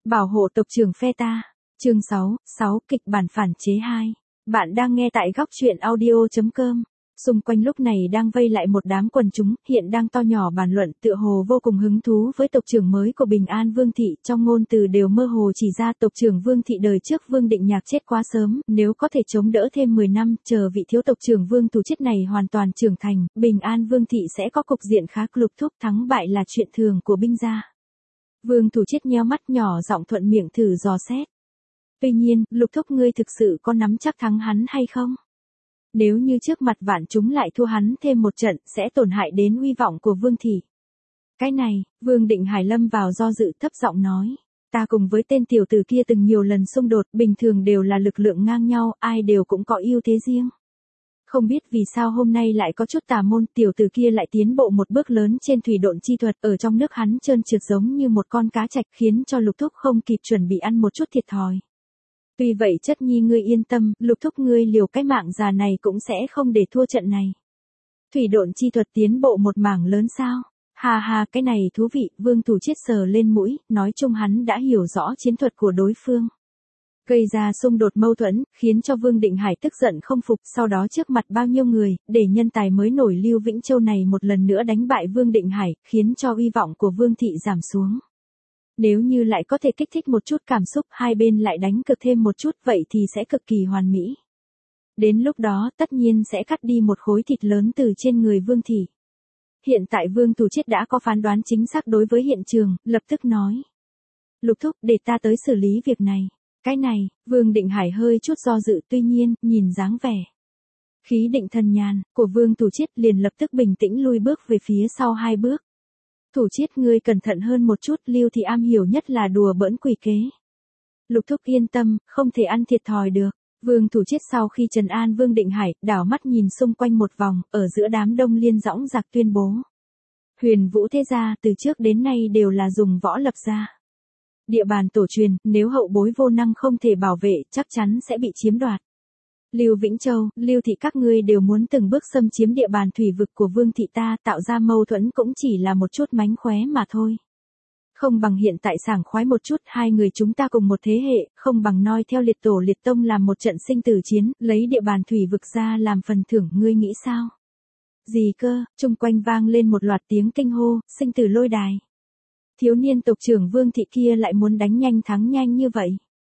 Bảo hộ tộc trưởng phe ta. Chương 6, kịch bản phản chế 2. Bạn đang nghe tại góc truyện audio.com. Xung quanh lúc này đang vây lại một đám quần chúng, hiện đang to nhỏ bàn luận, tựa hồ vô cùng hứng thú với tộc trưởng mới của Bình An Vương thị, trong ngôn từ đều mơ hồ chỉ ra tộc trưởng Vương thị đời trước Vương Định Nhạc chết quá sớm, nếu có thể chống đỡ thêm 10 năm, chờ vị thiếu tộc trưởng Vương Thủ Chiết này hoàn toàn trưởng thành, Bình An Vương thị sẽ có cục diện khá Lục Thúc, thắng bại là chuyện thường của binh gia. Vương Thủ Chiết nheo mắt nhỏ giọng thuận miệng thử dò xét. Tuy nhiên, Lục Thúc ngươi thực sự có nắm chắc thắng hắn hay không? Nếu như trước mặt vạn chúng lại thua hắn thêm một trận, sẽ tổn hại đến uy vọng của Vương thị. Cái này, Vương Định Hải lâm vào do dự, thấp giọng nói. Ta cùng với tên tiểu tử kia từng nhiều lần xung đột, bình thường đều là lực lượng ngang nhau, ai đều cũng có ưu thế riêng. Không biết vì sao hôm nay lại có chút tà môn, tiểu tử kia lại tiến bộ một bước lớn trên thủy độn chi thuật, ở trong nước hắn trơn trượt giống như một con cá trạch, khiến cho Lục Thúc không kịp chuẩn bị ăn một chút thiệt thòi. Tuy vậy chất nhi ngươi yên tâm, Lục Thúc ngươi liều cái mạng già này cũng sẽ không để thua trận này. Thủy độn chi thuật tiến bộ một mảng lớn sao? Ha ha, cái này thú vị, Vương Thủ Chiết sờ lên mũi, nói chung hắn đã hiểu rõ chiến thuật của đối phương. Gây ra xung đột mâu thuẫn, khiến cho Vương Định Hải tức giận không phục, sau đó trước mặt bao nhiêu người, để nhân tài mới nổi Lưu Vĩnh Châu này một lần nữa đánh bại Vương Định Hải, khiến cho uy vọng của Vương thị giảm xuống. Nếu như lại có thể kích thích một chút cảm xúc, hai bên lại đánh cược thêm một chút, vậy thì sẽ cực kỳ hoàn mỹ. Đến lúc đó, tất nhiên sẽ cắt đi một khối thịt lớn từ trên người Vương thị. Hiện tại Vương Thủ Chiết đã có phán đoán chính xác đối với hiện trường, lập tức nói. Lục Thúc, để ta tới xử lý việc này. Cái này, Vương Định Hải hơi chút do dự, tuy nhiên, nhìn dáng vẻ khí định thần nhàn của Vương Thủ Chiết liền lập tức bình tĩnh lui bước về phía sau 2 bước. Thủ Chiết ngươi cẩn thận hơn một chút, Lưu thị am hiểu nhất là đùa bỡn quỷ kế. Lục Thúc yên tâm, không thể ăn thiệt thòi được. Vương Thủ Chiết sau khi trấn an Vương Định Hải, đảo mắt nhìn xung quanh một vòng, ở giữa đám đông liên dõng dạc tuyên bố. Huyền Vũ thế gia từ trước đến nay đều là dùng võ lập gia. Địa bàn tổ truyền, nếu hậu bối vô năng không thể bảo vệ, chắc chắn sẽ bị chiếm đoạt. Lưu Vĩnh Châu, Lưu thị các ngươi đều muốn từng bước xâm chiếm địa bàn thủy vực của Vương thị ta, tạo ra mâu thuẫn cũng chỉ là một chút mánh khóe mà thôi. Không bằng hiện tại sảng khoái một chút, hai người chúng ta cùng một thế hệ, không bằng noi theo liệt tổ liệt tông làm một trận sinh tử chiến, lấy địa bàn thủy vực ra làm phần thưởng, ngươi nghĩ sao? Gì cơ? Chung quanh vang lên một loạt tiếng kinh hô, sinh tử lôi đài. Thiếu niên tộc trưởng Vương thị kia lại muốn đánh nhanh thắng nhanh như vậy.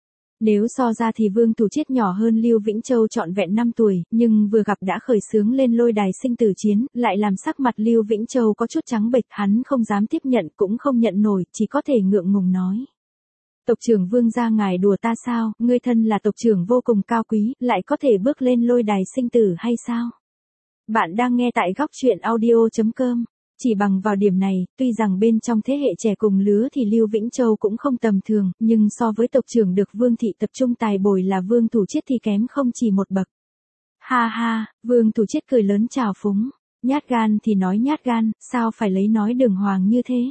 Nếu so ra thì Vương Thủ Chiết nhỏ hơn Lưu Vĩnh Châu trọn vẹn 5 tuổi, nhưng vừa gặp đã khởi xướng lên lôi đài sinh tử chiến, lại làm sắc mặt Lưu Vĩnh Châu có chút trắng bệch, hắn không dám tiếp nhận cũng không nhận nổi, chỉ có thể ngượng ngùng nói. Tộc trưởng Vương gia ngài đùa ta sao, ngươi thân là tộc trưởng vô cùng cao quý, lại có thể bước lên lôi đài sinh tử hay sao? Bạn đang nghe tại góc truyện audio.com. Chỉ bằng vào điểm này, tuy rằng bên trong thế hệ trẻ cùng lứa thì Lưu Vĩnh Châu cũng không tầm thường, nhưng so với tộc trưởng được Vương thị tập trung tài bồi là Vương Thủ Chiết thì kém không chỉ một bậc. Ha ha, Vương Thủ Chiết cười lớn trào phúng. Nhát gan thì nói nhát gan, sao phải lấy nói đường hoàng như thế?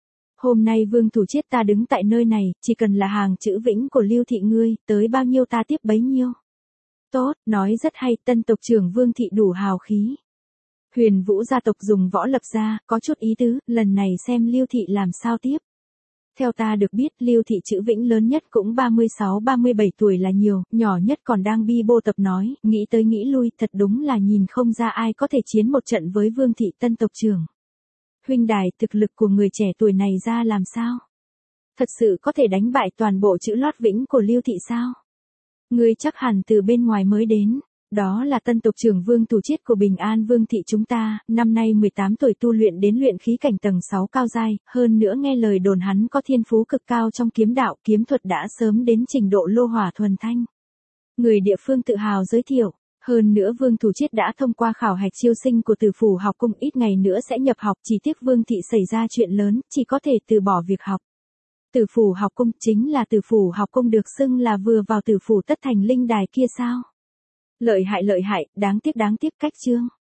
Hôm nay Vương Thủ Chiết ta đứng tại nơi này, chỉ cần là hàng chữ Vĩnh của Lưu thị ngươi, tới bao nhiêu ta tiếp bấy nhiêu. Tốt, nói rất hay, tân tộc trưởng Vương thị đủ hào khí. Huyền Vũ gia tộc dùng võ lập gia, có chút ý tứ, lần này xem Lưu thị làm sao tiếp. Theo ta được biết, Lưu thị chữ Vĩnh lớn nhất cũng 36-37 tuổi là nhiều, nhỏ nhất còn đang bi bô tập nói, nghĩ tới nghĩ lui, thật đúng là nhìn không ra ai có thể chiến một trận với Vương thị tân tộc trưởng. Huynh đài, thực lực của người trẻ tuổi này ra làm sao? Thật sự có thể đánh bại toàn bộ chữ lót Vĩnh của Lưu thị sao? Ngươi chắc hẳn từ bên ngoài mới đến. Đó là tân tộc trưởng Vương Thủ Chiết của Bình An Vương thị chúng ta, năm nay 18 tuổi tu luyện đến luyện khí cảnh tầng 6 cao giai, hơn nữa nghe lời đồn hắn có thiên phú cực cao trong kiếm đạo, kiếm thuật đã sớm đến trình độ lô hỏa thuần thanh. Người địa phương tự hào giới thiệu, hơn nữa Vương Thủ Chiết đã thông qua khảo hạch chiêu sinh của Tử Phủ học cung, ít ngày nữa sẽ nhập học, chỉ tiếc Vương thị xảy ra chuyện lớn, chỉ có thể từ bỏ việc học. Tử Phủ học cung chính là Tử Phủ học cung được xưng là vừa vào Tử Phủ tất thành linh đài kia sao? Lợi hại, đáng tiếc cách chương.